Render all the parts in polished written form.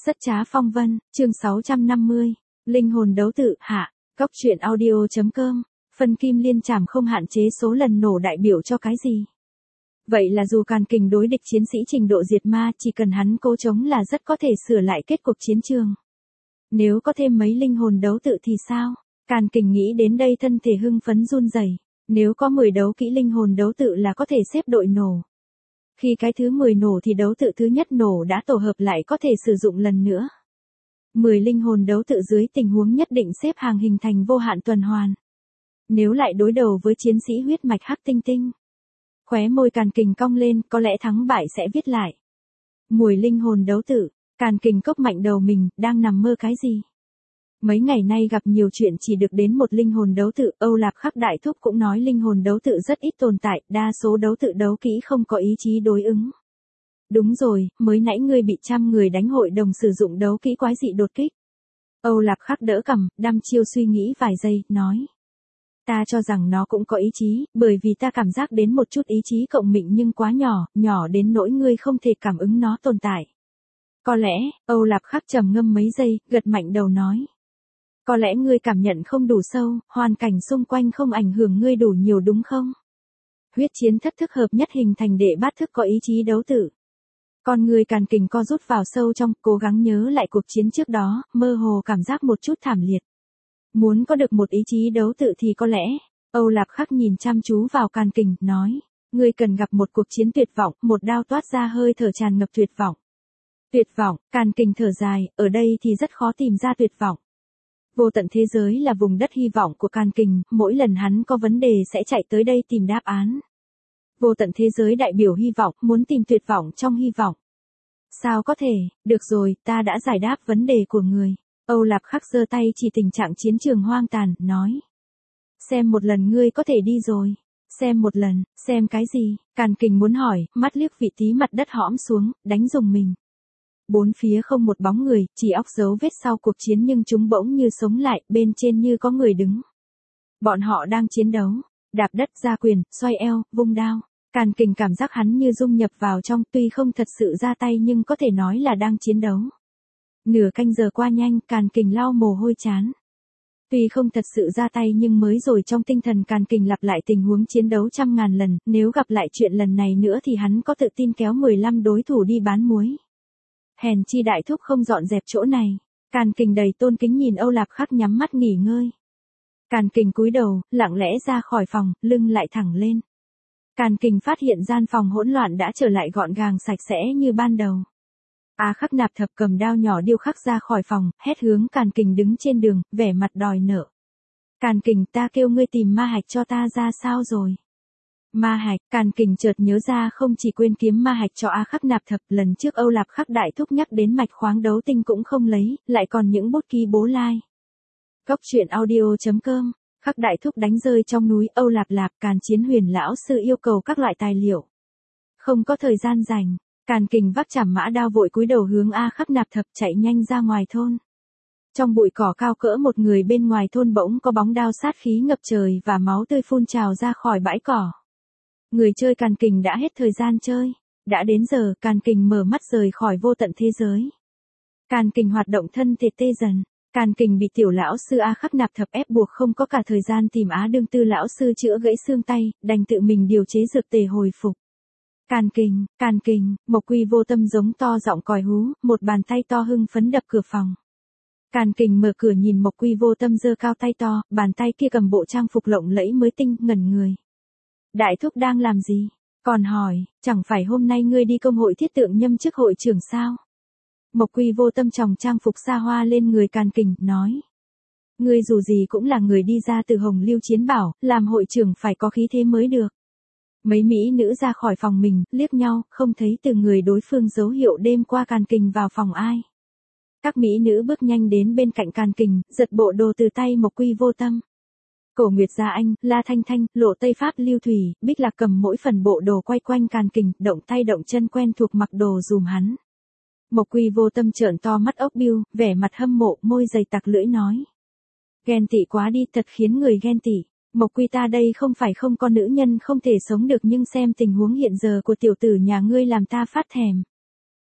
Rất trá phong vân, chương 650, linh hồn đấu tự, hạ, góc truyện audio.com, phân kim liên chảm không hạn chế số lần nổ đại biểu cho cái gì. Vậy là dù Càn Kình đối địch chiến sĩ trình độ diệt ma, chỉ cần hắn cố chống là rất có thể sửa lại kết cục chiến trường. Nếu có thêm mấy linh hồn đấu tự thì sao? Càn Kình nghĩ đến đây thân thể hưng phấn run rẩy. Nếu có 10 đấu kỹ linh hồn đấu tự là có thể xếp đội nổ. Khi cái thứ 10 nổ thì đấu tự thứ nhất nổ đã tổ hợp lại có thể sử dụng lần nữa. 10 linh hồn đấu tự dưới tình huống nhất định xếp hàng hình thành vô hạn tuần hoàn. Nếu lại đối đầu với chiến sĩ huyết mạch hắc tinh tinh. Khóe môi Càn Kình cong lên, có lẽ thắng bại sẽ viết lại. 10 linh hồn đấu tự, Càn Kình cốc mạnh đầu mình, đang nằm mơ cái gì? Mấy ngày nay gặp nhiều chuyện chỉ được đến một linh hồn đấu tự, Âu Lạp Khắc Đại Thúc cũng nói linh hồn đấu tự rất ít tồn tại, đa số đấu tự đấu kỹ không có ý chí đối ứng. Đúng rồi, mới nãy ngươi bị trăm người đánh hội đồng sử dụng đấu kỹ quái dị đột kích. Âu Lạp Khắc đỡ cằm, đăm chiêu suy nghĩ vài giây, nói. Ta cho rằng nó cũng có ý chí, bởi vì ta cảm giác đến một chút ý chí cộng mịnh nhưng quá nhỏ, nhỏ đến nỗi ngươi không thể cảm ứng nó tồn tại. Có lẽ, Âu Lạp Khắc trầm ngâm mấy giây, gật mạnh đầu nói. Có lẽ ngươi cảm nhận không đủ sâu, hoàn cảnh xung quanh không ảnh hưởng ngươi đủ nhiều đúng không? Huyết chiến thất thức hợp nhất hình thành đệ bát thức có ý chí đấu tự. Con người Càn Kình co rút vào sâu trong, cố gắng nhớ lại cuộc chiến trước đó, mơ hồ cảm giác một chút thảm liệt. Muốn có được một ý chí đấu tự thì có lẽ, Âu Lạp Khắc nhìn chăm chú vào Càn Kình, nói, ngươi cần gặp một cuộc chiến tuyệt vọng, một đao toát ra hơi thở tràn ngập tuyệt vọng. Tuyệt vọng, Càn Kình thở dài, ở đây thì rất khó tìm ra tuyệt vọng. Vô tận thế giới là vùng đất hy vọng của Càn Kình, mỗi lần hắn có vấn đề sẽ chạy tới đây tìm đáp án. Vô tận thế giới đại biểu hy vọng, muốn tìm tuyệt vọng trong hy vọng. Sao có thể, được rồi, ta đã giải đáp vấn đề của người. Âu Lạp Khắc giơ tay chỉ tình trạng chiến trường hoang tàn, nói. Xem một lần ngươi có thể đi rồi. Xem một lần, xem cái gì? Càn Kình muốn hỏi, mắt liếc vị trí mặt đất hõm xuống, đánh rùng mình. Bốn phía không một bóng người, chỉ óc dấu vết sau cuộc chiến nhưng chúng bỗng như sống lại, bên trên như có người đứng. Bọn họ đang chiến đấu, đạp đất ra quyền, xoay eo, vung đao. Càn Kình cảm giác hắn như dung nhập vào trong, tuy không thật sự ra tay nhưng có thể nói là đang chiến đấu. Nửa canh giờ qua nhanh, Càn Kình lau mồ hôi chán. Tuy không thật sự ra tay nhưng mới rồi trong tinh thần Càn Kình lặp lại tình huống chiến đấu trăm ngàn lần, nếu gặp lại chuyện lần này nữa thì hắn có tự tin kéo 15 đối thủ đi bán muối. Hèn chi Đại Thúc không dọn dẹp chỗ này. Càn Kình đầy tôn kính nhìn Âu Lạp Khắc nhắm mắt nghỉ ngơi. Càn Kình cúi đầu, lặng lẽ ra khỏi phòng, lưng lại thẳng lên. Càn Kình phát hiện gian phòng hỗn loạn đã trở lại gọn gàng sạch sẽ như ban đầu. Khắc Nạp Thập cầm đao nhỏ điêu khắc ra khỏi phòng, hét hướng Càn Kình đứng trên đường, vẻ mặt đòi nợ. Càn Kình, ta kêu ngươi tìm ma hạch cho ta ra sao rồi? Ma hạch, Càn Kình chợt nhớ ra không chỉ quên kiếm ma hạch cho Khắc Nạp Thập, lần trước Âu Lạp Khắc Đại Thúc nhắc đến mạch khoáng đấu tinh cũng không lấy, lại còn những bút ký bố lai. Góc truyện audio.com, Khắc Đại Thúc đánh rơi trong núi Âu Lạp Lạp, Càn Chiến Huyền lão sư yêu cầu các loại tài liệu. Không có thời gian rảnh, Càn Kình vác chảm mã đao vội cúi đầu hướng Khắc Nạp Thập chạy nhanh ra ngoài thôn. Trong bụi cỏ cao cỡ một người bên ngoài thôn bỗng có bóng đao sát khí ngập trời và máu tươi phun trào ra khỏi bãi cỏ. Người chơi Càn Kình đã hết thời gian chơi. Đã đến giờ, Càn Kình mở mắt rời khỏi vô tận thế giới. Càn Kình hoạt động thân thể tê dần. Càn Kình bị tiểu lão sư Khắc Nạp Thập ép buộc không có cả thời gian tìm đương tư lão sư chữa gãy xương tay, đành tự mình điều chế dược tề hồi phục. Càn Kình, Mộc Quy Vô Tâm giống to giọng còi hú, một bàn tay to hưng phấn đập cửa phòng. Càn Kình mở cửa nhìn Mộc Quy Vô Tâm giơ cao tay to, bàn tay kia cầm bộ trang phục lộng lẫy mới tinh, ngẩn người. Đại Thúc đang làm gì? Còn hỏi, chẳng phải hôm nay ngươi đi công hội thiết tượng nhâm chức hội trưởng sao? Mộc Quy Vô Tâm tròng trang phục xa hoa lên người Càn Kình, nói. Ngươi dù gì cũng là người đi ra từ Hồng Lưu Chiến Bảo, làm hội trưởng phải có khí thế mới được. Mấy mỹ nữ ra khỏi phòng mình, liếc nhau, không thấy từ người đối phương dấu hiệu đêm qua Càn Kình vào phòng ai. Các mỹ nữ bước nhanh đến bên cạnh Càn Kình, giật bộ đồ từ tay Mộc Quy Vô Tâm. Cổ Nguyệt Gia Anh, La Thanh Thanh, Lộ Tây Pháp Lưu Thủy, Bích Lạc cầm mỗi phần bộ đồ quay quanh Càn Kình, động tay động chân quen thuộc mặc đồ dùm hắn. Mộc Quy Vô Tâm trợn to mắt ốc biu, vẻ mặt hâm mộ, môi dày tặc lưỡi nói. Ghen tị quá đi, thật khiến người ghen tị. Mộc Quy ta đây không phải không có nữ nhân không thể sống được nhưng xem tình huống hiện giờ của tiểu tử nhà ngươi làm ta phát thèm.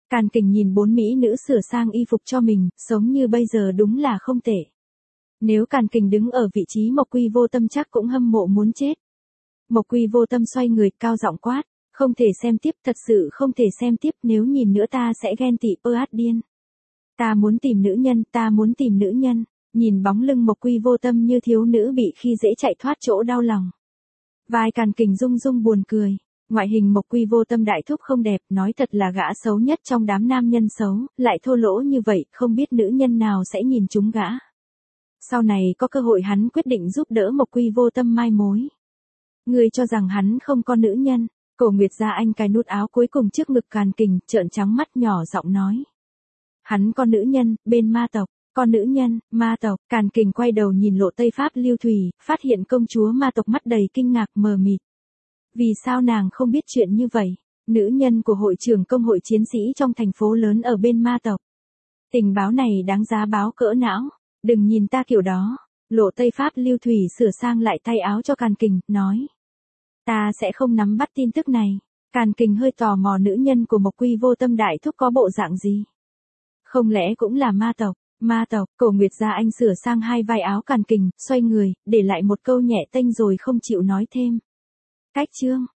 Càn Kình nhìn 4 mỹ nữ sửa sang y phục cho mình, sống như bây giờ đúng là không tệ. Nếu Càn Kình đứng ở vị trí Mộc Quy Vô Tâm chắc cũng hâm mộ muốn chết. Mộc Quy Vô Tâm xoay người, cao giọng quát, không thể xem tiếp, thật sự không thể xem tiếp, nếu nhìn nữa ta sẽ ghen tị át điên. Ta muốn tìm nữ nhân, ta muốn tìm nữ nhân. Nhìn bóng lưng Mộc Quy Vô Tâm như thiếu nữ bị khi dễ chạy thoát chỗ đau lòng. Vai Càn Kình rung rung buồn cười. Ngoại hình Mộc Quy Vô Tâm đại thúc không đẹp, nói thật là gã xấu nhất trong đám nam nhân xấu, lại thô lỗ như vậy, không biết nữ nhân nào sẽ nhìn chúng gã. Sau này có cơ hội hắn quyết định giúp đỡ Mộc Quy Vô Tâm mai mối. Ngươi cho rằng hắn không có nữ nhân? Cổ Nguyệt Gia Anh cài nút áo cuối cùng trước ngực Càn Kình, trợn trắng mắt nhỏ giọng nói. Hắn có nữ nhân, bên ma tộc. Con nữ nhân, ma tộc. Càn Kình quay đầu nhìn Lộ Tây Pháp Lưu Thủy, phát hiện công chúa ma tộc mắt đầy kinh ngạc mờ mịt. Vì sao nàng không biết chuyện như vậy? Nữ nhân của hội trưởng công hội chiến sĩ trong thành phố lớn ở bên ma tộc. Tình báo này đáng giá báo cỡ não. Đừng nhìn ta kiểu đó. Lộ Tây Pháp Lưu Thủy sửa sang lại tay áo cho Càn Kình, nói. Ta sẽ không nắm bắt tin tức này. Càn Kình hơi tò mò nữ nhân của Mộc Quy Vô Tâm đại thúc có bộ dạng gì? Không lẽ cũng là ma tộc? Ma tộc. Cổ Nguyệt Gia Anh sửa sang hai vai áo Càn Kình, xoay người, để lại một câu nhẹ tênh rồi không chịu nói thêm. Cách chương.